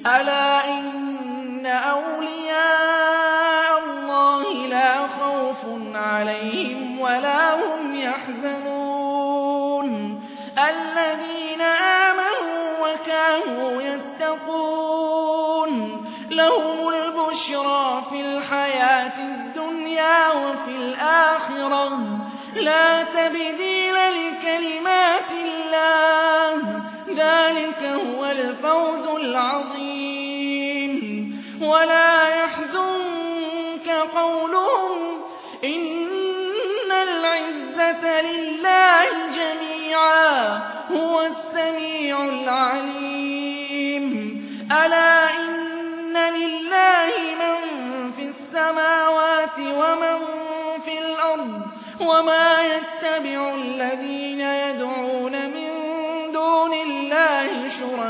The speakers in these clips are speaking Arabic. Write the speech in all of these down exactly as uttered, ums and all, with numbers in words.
ألا إن أولياء الله لا خوف عليهم ولا هم يحزنون الذين آمنوا وكانوا يتقون لهم البشرى في الحياة الدنيا وفي الآخرة لا تبديل لكلمات الله ذلك هو الفوز العظيم ولا يحزنك قولهم إن العزة لله جميعا هو السميع العليم ألا إن لله من في السماوات ومن في الأرض وما يتبع الذين يدعون من دون الله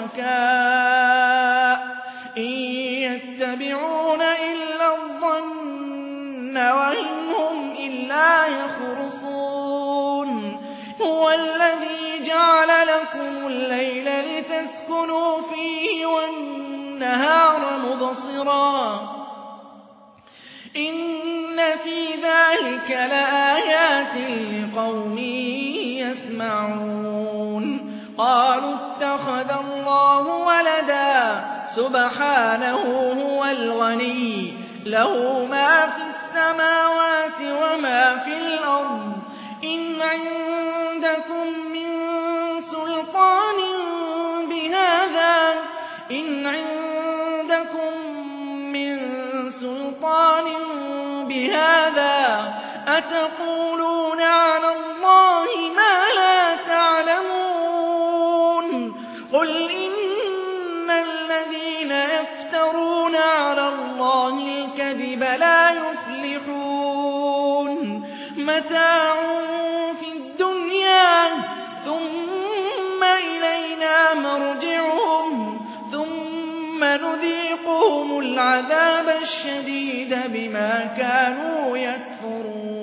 شركاء إن يتبعون إلا الظن وإن هم إلا يخرصون هو الذي جعل لكم الليل لتسكنوا فيه والنهار مبصرا إن في ذلك لآيات لقوم يسمعون قالوا اتخذ الله ولدا سبحانه هو الغني له ما في السماوات وما في الأرض إن عندكم من سلطان بهذا إن عندكم من سلطان بهذا أتقولون على الله ما لا تعلمون قل إن الذين يفترون على الله الكذب لا يفلحون متاع في الدنيا ثم إلينا مرجعهم ثم نذيقهم العذاب الشديد بما كانوا يكفرون